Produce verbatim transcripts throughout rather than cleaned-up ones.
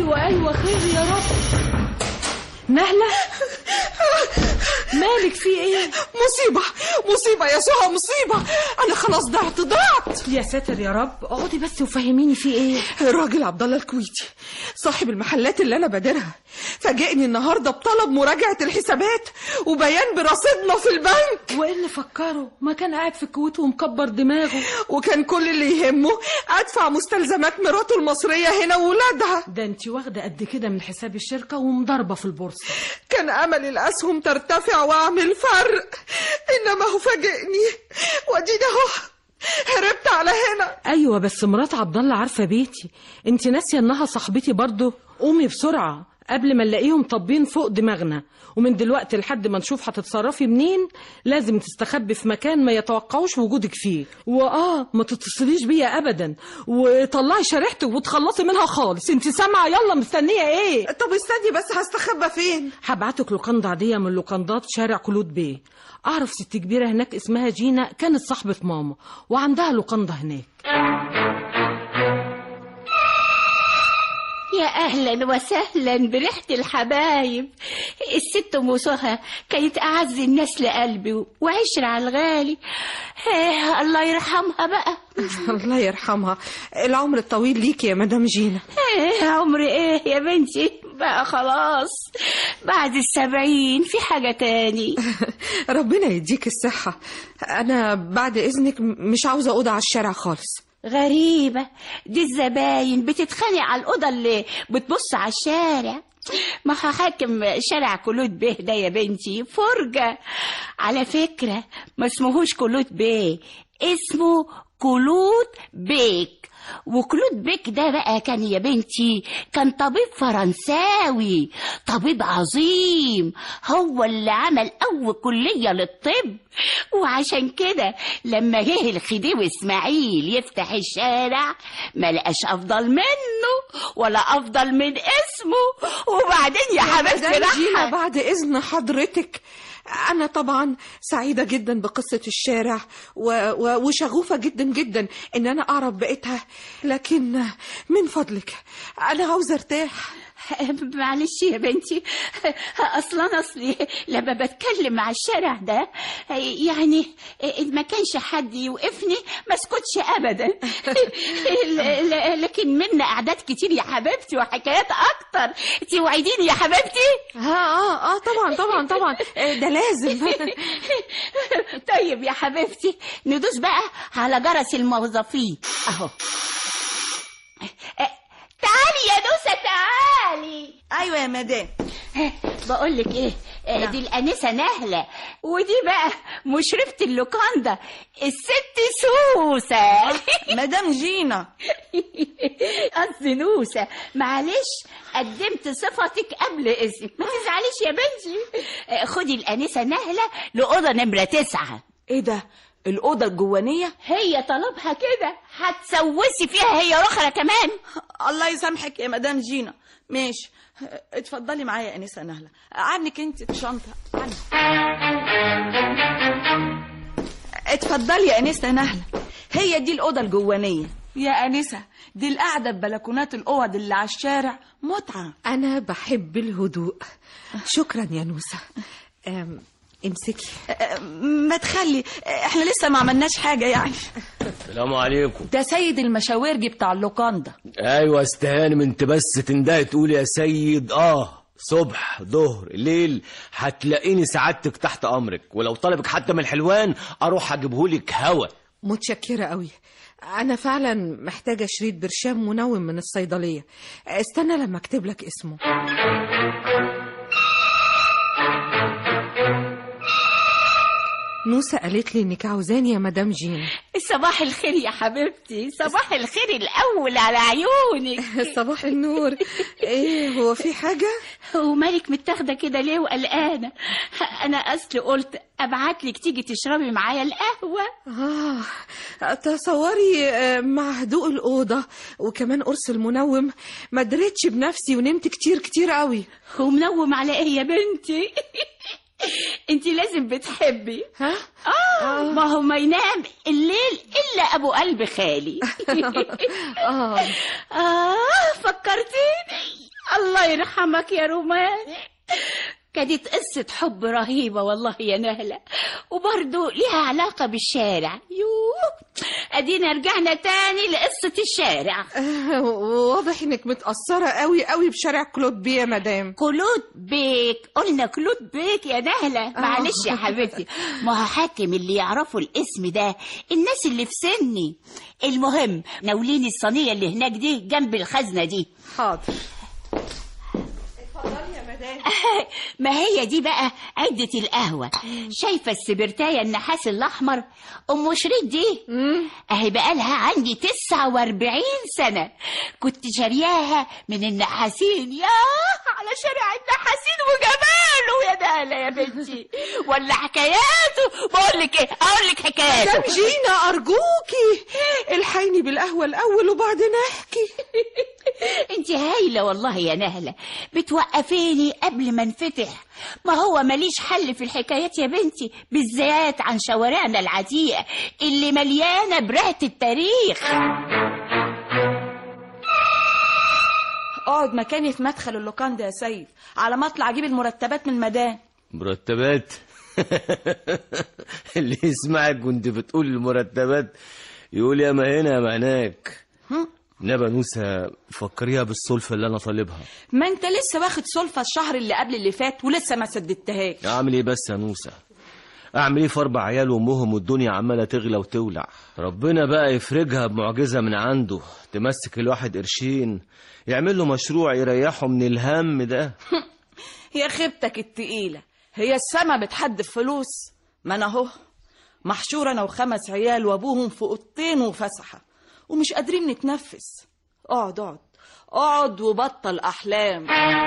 ايوه ايوه خير يا رب. نهلة مالك في ايه؟ مصيبة مصيبة يا سهى، مصيبة، انا خلاص ضعت ضعت. يا ساتر يا رب، اقعدي بس وفهميني في ايه. الراجل عبد الله الكويتي صاحب المحلات اللي انا بادرها فاجئني النهارده بطلب مراجعة الحسابات وبيان برصيدنا في البنك. وايه اللي فكره؟ ما كان قاعد في الكويت ومكبر دماغه، وكان كل اللي يهمه ادفع مستلزمات مراته المصرية هنا وولادها. ده انت واخده قد كده من حساب الشركة ومضاربة في البورصة. كان امل الاسهم ترتفع واعمل فرق، انما هو فاجئني واديني اهو هربت على هنا. ايوه بس مرات عبد الله عارفه بيتي، انت ناسيه انها صاحبتي برضه. قومي بسرعه قبل ما نلاقيهم طابين فوق دماغنا، ومن دلوقتي لحد ما نشوف هتتصرفي منين لازم تستخبي في مكان ما يتوقعوش وجودك فيه. واه ما تتصليش بيا ابدا، وطلعي شريحتك وتخلصي منها خالص. انت سامعه؟ يلا مستنيه ايه؟ طب استني بس، هستخبى فين؟ هبعتك لوكاندا عاديه من لوكاندات شارع كلود بيه. اعرف ست كبيره هناك اسمها جينا، كانت صاحبه ماما وعندها لوكاندا هناك. يا أهلا وسهلا بريحة الحبايب. الست أم سهى كانت أعز الناس لقلبي وعشرة على الغالي. إيه الله يرحمها بقى. الله يرحمها، العمر الطويل ليك يا مدام جينا. إيه عمر إيه يا بنتي بقى، خلاص بعد السبعين في حاجة تاني. ربنا يديك الصحة. أنا بعد إذنك مش عاوزة أوضة على الشارع خالص. غريبة دي الزباين بتتخانق على الأوضة اللي بتبص على الشارع. ما حاكم شارع كلود بيه ده يا بنتي فرجة. على فكرة ما اسمهوش كلود بيه، اسمه كلود بيك. وكلود بيك ده بقى كان يا بنتي كان طبيب فرنساوي، طبيب عظيم، هو اللي عمل أول كلية للطب. وعشان كده لما جه الخديوي إسماعيل يفتح الشارع ما لقاش أفضل منه ولا أفضل من اسمه. وبعدين يا حبيبتي رحمة بعد إذن حضرتك، أنا طبعا سعيدة جدا بقصة الشارع و... و... وشغوفة جدا جدا إن أنا أعرف بقيتها، لكن من فضلك أنا عاوزة أرتاح. معلش يا بنتي، اصلا اصلي لما بتكلم مع الشارع ده يعني ما كانش حد يوقفني ما اسكتش ابدا. لكن منا اعداد كتير يا حبيبتي وحكايات اكتر. توعديني يا حبيبتي؟ اه اه اه طبعا طبعا طبعا ده لازم. طيب يا حبيبتي ندوس بقى على جرس الموظفين اهو. تعالي يا نوسة تعالي. ايوه يا مدام. بقول لك ايه، نعم. دي الانسه نهله، ودي بقى مشرفه اللوكاندا الست سوسه. مدام جينا. قصدي نوسه، معلش قدمت صفتك قبل اسمك، ما تزعليش يا بنتي. خدي الانسه نهله لاوضه نمره تسعة. ايه ده؟ الأوضة الجوانية؟ هي طلبها كده، هتسوسي فيها هي رخرة كمان. الله يسامحك يا مدام جينا. ماشي اتفضلي معايا يا أنسة نهلة، عنك انت الشنطة عنك. اتفضلي يا أنسة نهلة، هي دي الأوضة الجوانية. يا أنسة دي القعدة ببلكونات الأوض اللي على الشارع متعة. أنا بحب الهدوء. شكرا يا نوسة. امسكي. ما تخلي، احنا لسه ما عملناش حاجة يعني. السلام عليكم. ده سيد المشاورجي بتاع اللوكاندا. ايوه استهانم، انت بس تندهي تقول يا سيد. اه صبح ظهر ليل هتلاقيني سعادتك تحت امرك، ولو طلبك حتى من الحلوان اروح اجيبهولك هوا. متشكرة قوي، انا فعلا محتاجة شريط برشام منوم من الصيدلية. استنى لما اكتب لك اسمه. نوسة قالت لي انك عاوزاني يا مدام جين. صباح الخير يا حبيبتي، صباح الخير الاول على عيونك. صباح النور. ايه هو في حاجة؟ ومالك متاخده كده ليه وقلقانه؟ انا اصل قلت ابعت لك تيجي تشربي معايا القهوه. اه تصوري مع هدوء الاوضه وكمان قرص المنوم ما دريتش بنفسي ونمت كتير كتير قوي. ومنوم على ايه يا بنتي؟ انتي لازم بتحبي. ها؟ آه, اه ما هو ما ينام الليل الا ابو قلب خالي. اه اه فكرتيني. الله يرحمك يا روماني، كانت قصة حب رهيبة والله يا نهلة، وبرضه ليها علاقة بالشارع. يوه، ادينا رجعنا تاني لقصة الشارع. آه، واضح انك متأثرة قوي قوي بشارع كلود بيه يا مدام. كلود بيك؟ قلنا كلود بيك يا نهلة، معلش يا حبيبتي، ما هو حاكم اللي يعرفوا الاسم ده الناس اللي في سني. المهم ناوليني الصينية اللي هناك دي جنب الخزنة دي. حاضر. اتفضلي يا مدام. ما هي دي بقى عدة القهوة. شايفة السبرتاية النحاس الأحمر أم شريك دي؟ أهي بقالها عندي تسعة وأربعين سنة، كنت شارياها من النحاسين. ياه على شارع النحاسين وجماله يا دالة يا بنتي، ولا حكاياته. بقول لك إيه، أقول لك حكاياته. مدام جينا أرجوكي الحقيني بالقهوة الأول وبعدين أحكي. انت هايلة والله يا نهلة، بتوقفيني قبل ما انفتح. ما هو ماليش حل في الحكايات يا بنتي، بالذات عن شوارعنا العتيقة اللي مليانة برهة التاريخ. اقعد مكاني في مدخل اللوكاندا يا سيد على ما اطلع اجيب المرتبات من المدام. مرتبات؟ اللي يسمعك وانت بتقول المرتبات يقول يا ما هنا يا ما هناك. نبا نوسة فكريها بالسلفة اللي انا طالبها. ما انت لسه واخد سلفة الشهر اللي قبل اللي فات ولسه ما سددتهاش. اعمل ايه بس يا نوسة؟ اعمل ايه في اربع عيال وامهم والدنيا عمالة تغلى وتولع؟ ربنا بقى يفرجها بمعجزة من عنده، تمسك الواحد قرشين يعمل له مشروع يريحه من الهم ده. يا خيبتك التقيلة، هي السما بتحدف فلوس؟ ما انا اهو محشورة انا وخمس عيال وابوهم في اوضتين وفسحة ومش قادرين نتنفس. اقعد اقعد اقعد وبطل احلام.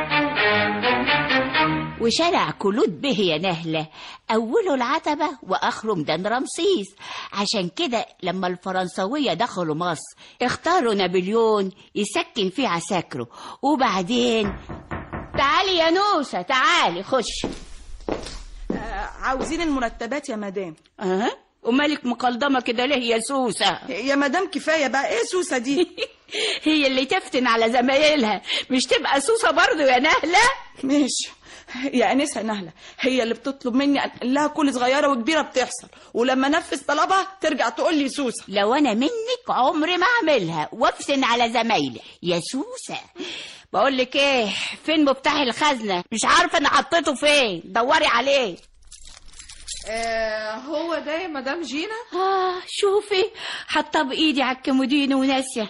وشارع كلود به يا نهلة أوله العتبة وآخره ميدان رمسيس، عشان كده لما الفرنساوية دخلوا مصر اختاروا نابليون يسكن فيه عساكره. وبعدين تعالي يا نوسة، تعالي خش. آه عاوزين المرتبات يا مدام. أه؟ ومالك مقلدمة كده ليه يا سوسة؟ يا مدام كفاية بقى، ايه سوسة دي؟ هي اللي تفتن على زمايلها، مش تبقى سوسة برضو يا نهلة؟ ماشي يا أنسة نهلة، هي اللي بتطلب مني أنقل لها كل صغيرة وكبيرة بتحصل، ولما نفذ طلبها ترجع تقول لي سوسة. لو أنا منك عمري ما أعملها وافتن على زمايلي يا سوسة. بقول لك إيه، فين مفتاح الخزنة؟ مش عارفة أنا حطيته فين، دوري عليه. آه هو ده يا مدام جينا. آه شوفي، حطها بإيدي على الكمودين وناسية.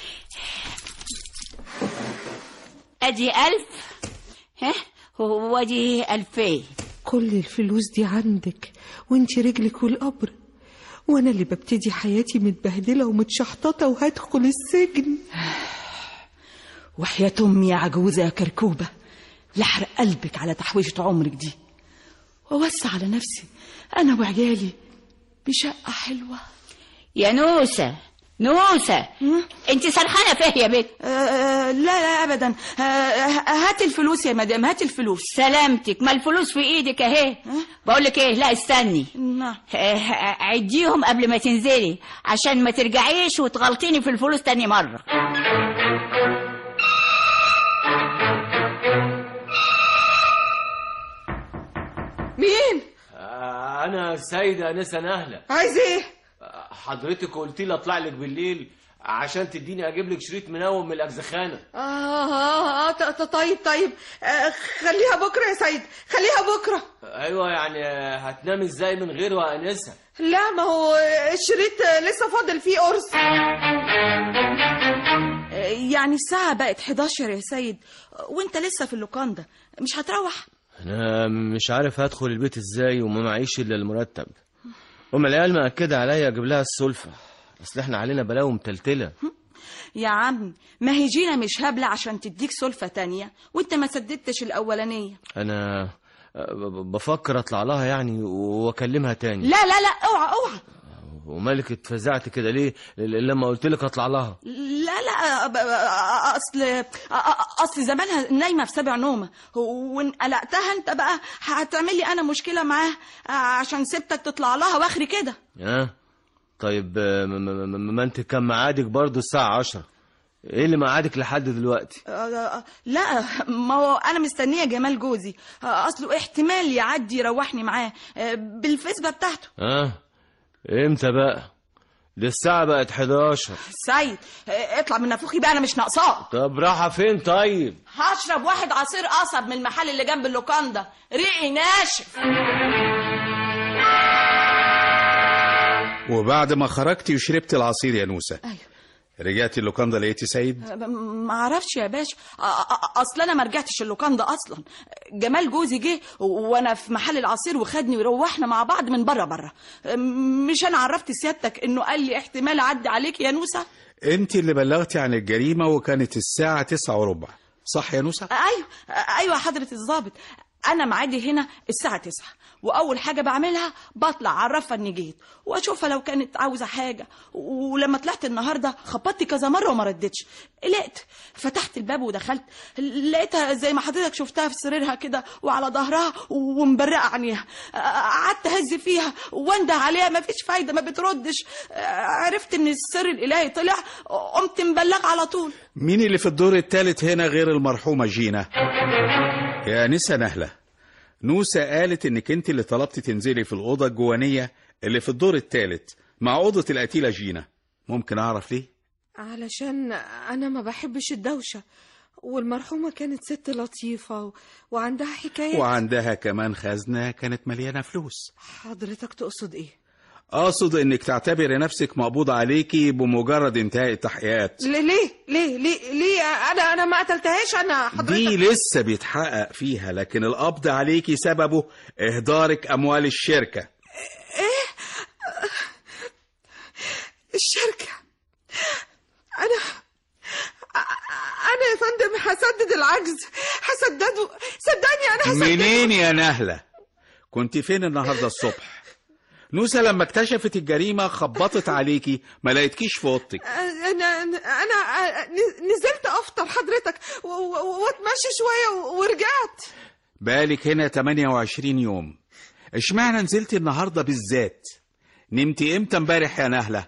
أدي ألف، ها ودي ألفين. كل الفلوس دي عندك وانتي رجلك والقبر، وانا اللي ببتدي حياتي متبهدلة ومتشحططة وهدخل السجن. وحياة أمي يا عجوزة يا كركوبة لحرق قلبك على تحويشة عمرك دي، ووسع على نفسي أنا وعيالي بشقة حلوة. يا نوسة نوسة، انت سرحانة فيه يا بنت؟ آه لا لا أبدا. آه هات الفلوس يا مدام، هات الفلوس. سلامتك، ما الفلوس في ايدك اهي. بقول لك ايه، لا استني، نعم. عديهم قبل ما تنزلي عشان ما ترجعيش وتغلطيني في الفلوس تاني مرة. مين؟ آه انا سيدة أنسة نهلة. عايز ايه؟ حضرتك قلتي لي اطلع لك بالليل عشان تديني اجيب لك شريط منوم من الاجزخانه. اه اه اه طيب طيب آه خليها بكره يا سيد، خليها بكره. ايوه يعني هتنام ازاي من غيره يا انسه؟ لا ما هو الشريط لسه فاضل فيه قرص. يعني الساعة بقت حداشر يا سيد وانت لسه في اللوكاندا، مش هتروح؟ انا مش عارف هدخل البيت ازاي وما معيش الا المرتب. ام العيال مأكدة عليا اجيب لها السلفة، اصل احنا علينا بلاوي متلتلة. يا عم ما هي جينا مش هبلة عشان تديك سلفة تانية وانت ما سددتش الاولانية. انا بفكر اطلع لها يعني واكلمها تاني. لا لا لا اوعى اوعى. ومالك اتفزعت كده ليه لما قلت لك اطلع لها؟ لا لا اصل اصل زمانها نايمه في سبع نومه، وان قلقتها انت بقى هتعمل لي انا مشكله معاها عشان سبتك تطلع لها واخري كده. اه طيب ما انت كان ميعادك برضو الساعه عشرة، ايه اللي مقعدك لحد دلوقتي؟ آه لا، ما هو انا مستنيه جمال جوزي. آه اصله احتمال يعدي يروحني معاه آه بالفسبه بتاعته. اه امتى بقى؟ دي الساعه بقت حداشر. سيد آه اطلع من نافوخي بقى، انا مش ناقصاك. طب رايحه فين طيب؟ هشرب واحد عصير قصب من المحل اللي جنب اللوكاندا، ريقي ناشف. وبعد ما خرجتي وشربت العصير يا نوسة، ايوه، رجعتي اللوكاندا لقيتي سيد؟ ما اعرفش يا باشا، اصل انا ما رجعتش اللوكاندا اصلا. جمال جوزي جه وانا في محل العصير وخدني وروحنا مع بعض من بره بره. مش انا عرفت سيادتك انه قال لي احتمال اعدي عليك يا نوسة؟ انت اللي بلغتي عن الجريمة وكانت الساعة تسعة وربع، صح يا نوسة؟ ايوه ايوه حضرة الضابط، انا معادي هنا الساعة تسعة، واول حاجة بعملها بطلع اعرفها اني جيت واشوفها لو كانت عاوزة حاجة. ولما طلعت النهاردة خبطت كذا مرة وما ردتش، قلقت فتحت الباب ودخلت، لقيتها زي ما حضرتك شفتها في سريرها كده وعلى ظهرها ومبرقة عينيها. قعدت اهز فيها وانده عليها، ما فيش فايدة، ما بتردش. عرفت ان السر الالهي طلع، قمت مبلغ على طول. مين اللي في الدور الثالث هنا غير المرحومة جينا؟ يا نسا نهلة، نوسة قالت انك انت اللي طلبتي تنزلي في الأوضة الجوانية اللي في الدور الثالث مع أوضة القتيلة جينا. ممكن أعرف ليه؟ علشان أنا ما بحبش الدوشة، والمرحومة كانت ست لطيفة و... وعندها حكاية، وعندها كمان خزنة كانت مليانة فلوس. حضرتك تقصد إيه؟ أقصد إنك تعتبري نفسك مقبوض عليكي بمجرد انتهاء التحقيقات. ليه ليه ليه ليه, ليه؟ أنا أنا ما قتلتهاش أنا حضرتك. دي لسه بيتحقق فيها، لكن القبض عليكي سببه إهدارك أموال الشركة. إيه؟ الشركة؟ أنا أنا يا فندم هسدد العجز، هسدده، صدقني أنا هسدده. منين يا نهلة؟ كنت فين النهاردة الصبح؟ نوسة لما اكتشفت الجريمة خبطت عليكي، ما لقيتكيش في اوضتك. انا انا نزلت افطر حضرتك واتمشى شويه ورجعت. بالك هنا ثمانية وعشرين يوم، اشمعنى نزلتي النهارده بالذات؟ نمتي امتى امبارح يا نهلة؟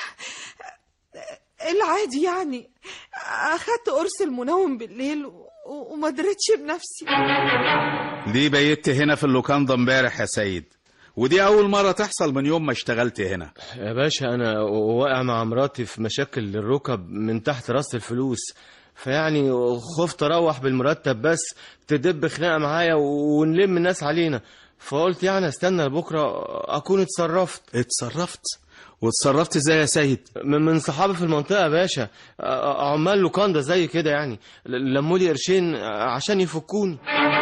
العادي يعني، اخدت قرص المنوم بالليل وما دريتش بنفسي. ليه بيت هنا في اللوكاندا امبارح يا سيد؟ ودي أول مرة تحصل من يوم ما اشتغلت هنا. يا باشا أنا واقع مع مراتي في مشاكل الركب من تحت راس الفلوس، فيعني خفت أروح بالمرتب بس تدب خناقة معايا ونلم الناس علينا، فقلت يعني استنى لبكرة أكون اتصرفت. اتصرفت؟ واتصرفت ازاي يا سيد؟ من صحابي في المنطقة يا باشا، عمال لوكاندا زي كده يعني، لمولي قرشين عشان يفكوني.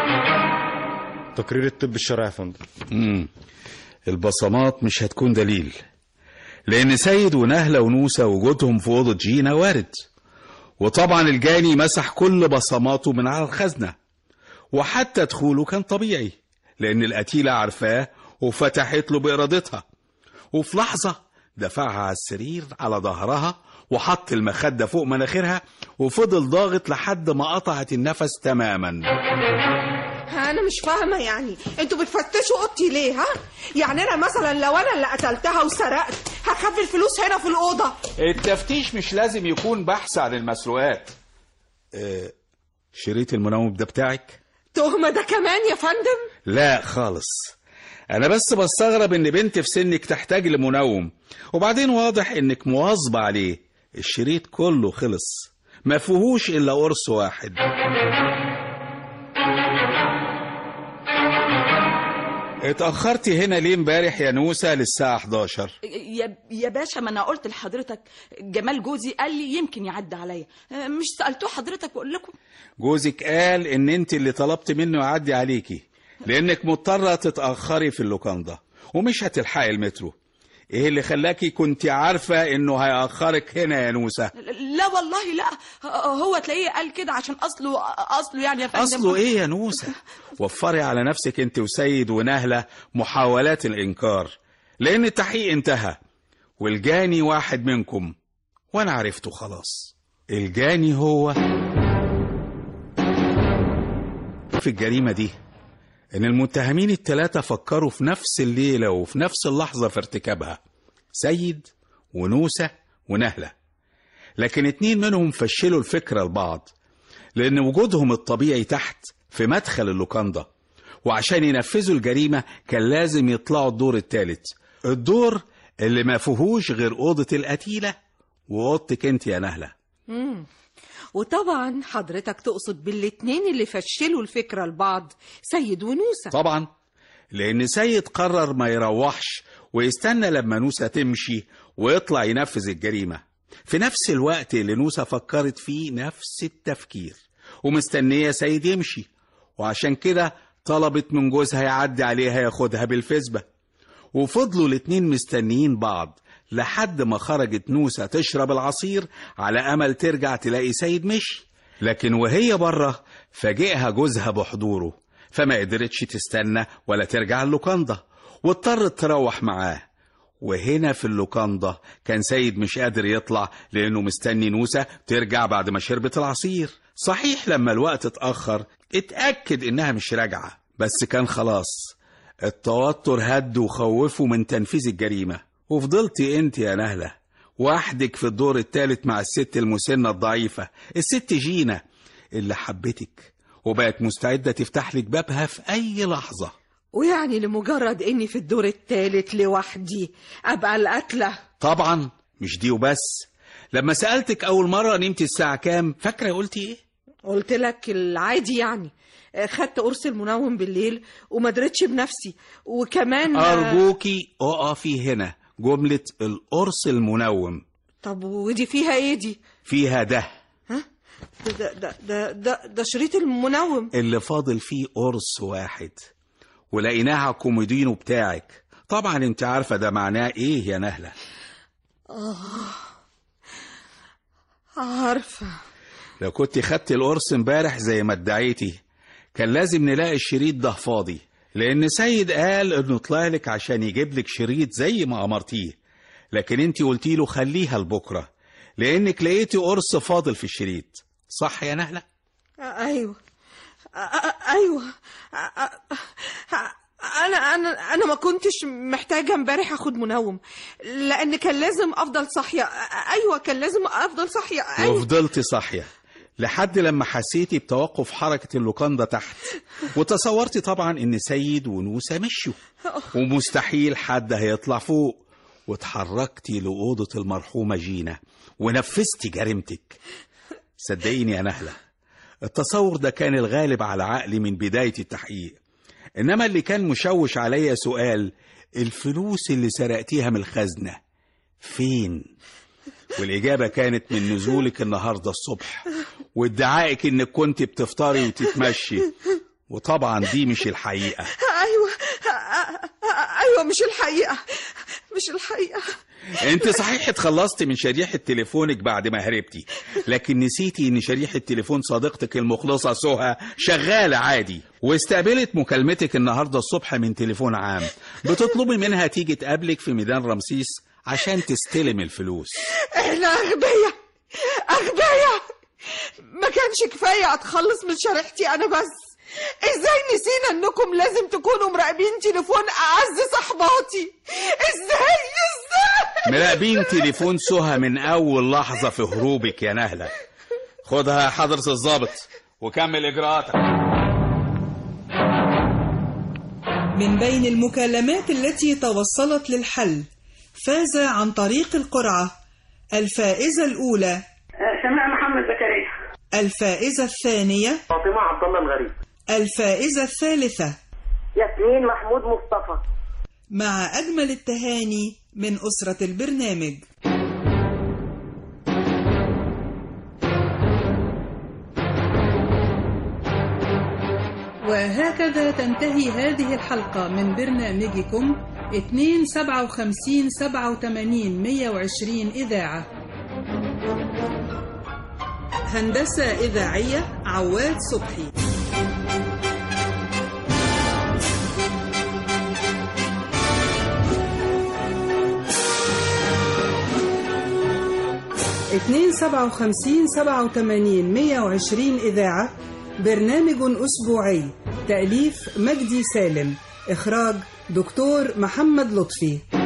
تقرير الطب الشرعي يا فندم. امم البصمات مش هتكون دليل، لأن سيد ونهلة ونوسة وجودهم في أوضة جينا وارد، وطبعا الجاني مسح كل بصماته من على الخزنة، وحتى دخوله كان طبيعي لأن القتيلة عارفاه وفتحت له بإرادتها، وفي لحظة دفعها على السرير على ظهرها وحط المخدة فوق مناخيرها وفضل ضاغط لحد ما قطعت النفس تماما. أنا مش فاهمة يعني، أنتوا بتفتشوا أوضتي ليه؟ ها؟ يعني أنا مثلا لو أنا اللي قتلتها وسرقت هخبي الفلوس هنا في الأوضة؟ التفتيش مش لازم يكون بحث عن المسروقات. اه شريط المنوم ده بتاعك؟ تهمة ده كمان يا فندم؟ لا خالص، أنا بس بستغرب إن بنت في سنك تحتاج لمنوم، وبعدين واضح إنك مواظبة عليه. الشريط كله خلص، ما فيهوش إلا قرص واحد. اتأخرتي هنا ليه امبارح يا نوسة للساعة حداشر؟ يا يا باشا، ما انا قلت لحضرتك جمال جوزي قال لي يمكن يعدي عليا، مش سألتوه حضرتك واقول لكم؟ جوزك قال ان انت اللي طلبت منه يعدي عليكي لانك مضطرة تتأخري في اللوكاندا ومش هتلحقي المترو. ايه اللي خلاكي كنت عارفة انه هيأخرك هنا يا نوسة؟ لا والله لا، هو تلاقيه قال كده عشان اصله اصله يعني يا فندم. اصله ايه يا نوسة؟ وفري على نفسك انت وسيد ونهلة محاولات الانكار، لان التحقيق انتهى والجاني واحد منكم وانا عرفته خلاص. الجاني هو في الجريمة دي ان المتهمين الثلاثة فكروا في نفس الليلة وفي نفس اللحظة في ارتكابها، سيد ونوسة ونهلة، لكن اتنين منهم فشلوا الفكرة لبعض، لأن وجودهم الطبيعي تحت في مدخل اللوكاندا، وعشان ينفذوا الجريمة كان لازم يطلعوا الدور الثالث، الدور اللي ما فيهوش غير أوضة القتيلة وأوضتك انت يا نهلة. مم. وطبعا حضرتك تقصد بالاتنين اللي فشلوا الفكرة لبعض سيد ونوسة. طبعا، لأن سيد قرر ما يروحش ويستنى لما نوسة تمشي ويطلع ينفذ الجريمة في نفس الوقت اللي نوسة فكرت فيه نفس التفكير ومستنية سيد يمشي، وعشان كده طلبت من جوزها يعدي عليها ياخدها بالفسبة. وفضلوا الاتنين مستنيين بعض لحد ما خرجت نوسة تشرب العصير على أمل ترجع تلاقي سيد مشي، لكن وهي بره فاجئها جوزها بحضوره، فما قدرتش تستنى ولا ترجع اللوكاندا واضطرت تروح معاه. وهنا في اللوكاندا كان سيد مش قادر يطلع لأنه مستني نوسة ترجع بعد ما شربت العصير. صحيح لما الوقت اتأخر اتأكد إنها مش راجعة، بس كان خلاص التوتر هد وخوفه من تنفيذ الجريمة. وفضلتي انت يا نهلة وحدك في الدور الثالث مع الست المسنة الضعيفة، الست جينا اللي حبتك وبقت مستعدة تفتح لك بابها في أي لحظة. ويعني لمجرد اني في الدور الثالث لوحدي ابقى القتلة؟ طبعا مش دي وبس، لما سألتك أول مرة نمت الساعة كام فاكرة قلتي ايه؟ قلت لك العادي، يعني خدت قرص المنوم بالليل وما درتش بنفسي. وكمان أرجوكي اقفي هنا، جملة القرص المنوم. طب ودي فيها ايه دي؟ فيها ده. ها؟ ده ده ده ده, ده شريط المنوم اللي فاضل فيه قرص واحد، ولقيناها كوميدينو بتاعك. طبعا انت عارفة ده معناه ايه يا نهلة. آه عارفة. لو كنت خدت القرص امبارح زي ما ادعيتي كان لازم نلاقي الشريط ده فاضي، لأن سيد قال إنه طلع لك عشان يجيب لك شريط زي ما أمرتيه، لكن أنت قلتي له خليها لبكرة لأنك لقيتي قرص فاضل في الشريط. صح يا نهلة؟ أيوة أيوة أنا أنا أنا ما كنتش محتاجة امبارح أخد منوم لأن كان لازم أفضل صاحية. أيوة كان لازم أفضل صاحية. أيوة. وفضلتي صاحية لحد لما حسيتي بتوقف حركة اللوكاندا تحت، وتصورتي طبعا ان سيد ونوسة مشوا ومستحيل حد هيطلع فوق، واتحركتي لأوضة المرحومة جينا ونفذتي جريمتك. صدقيني يا نهلة التصور ده كان الغالب على عقلي من بداية التحقيق، انما اللي كان مشوش عليا سؤال الفلوس اللي سرقتيها من الخزنة فين؟ والإجابة كانت من نزولك النهاردة الصبح وادعائك إنك كنت بتفطري وتتمشي، وطبعا دي مش الحقيقة. أيوة أيوة مش الحقيقة، مش الحقيقة. أنت صحيح اتخلصتي من شريحة تليفونك بعد ما هربتي، لكن نسيتي إن شريحة تليفون صديقتك المخلصة سهى شغالة عادي، واستقبلت مكالمتك النهاردة الصبح من تليفون عام بتطلبي منها تيجي تقابلك في ميدان رمسيس عشان تستلم الفلوس. احنا أغبياء أغبياء، ما كانش كفاية أتخلص من شريحتي أنا بس؟ إزاي نسينا إنكم لازم تكونوا مراقبين تليفون أعز صحباتي؟ إزاي إزاي مراقبين تليفون سهى من أول لحظة في هروبك يا نهلة. خدها يا حضرة الضابط وكمل إجراءاتك. من بين المكالمات التي توصلت للحل فاز عن طريق القرعة الفائزة الأولى سماء محمد زكريا، الفائزة الثانية فاطمة عبد الله الغريب، الفائزة الثالثة ياسمين محمود مصطفى. مع أجمل التهاني من أسرة البرنامج. وهكذا تنتهي هذه الحلقة من برنامجكم اتنين سبعة وخمسين سبعة وتمانين مية وعشرين إذاعة. هندسة إذاعية عواد صبحي. اتنين سبعة وخمسين سبعة وتمانين مية وعشرين إذاعة برنامج أسبوعي، تأليف مجدي سالم، إخراج دكتور محمد لطفي.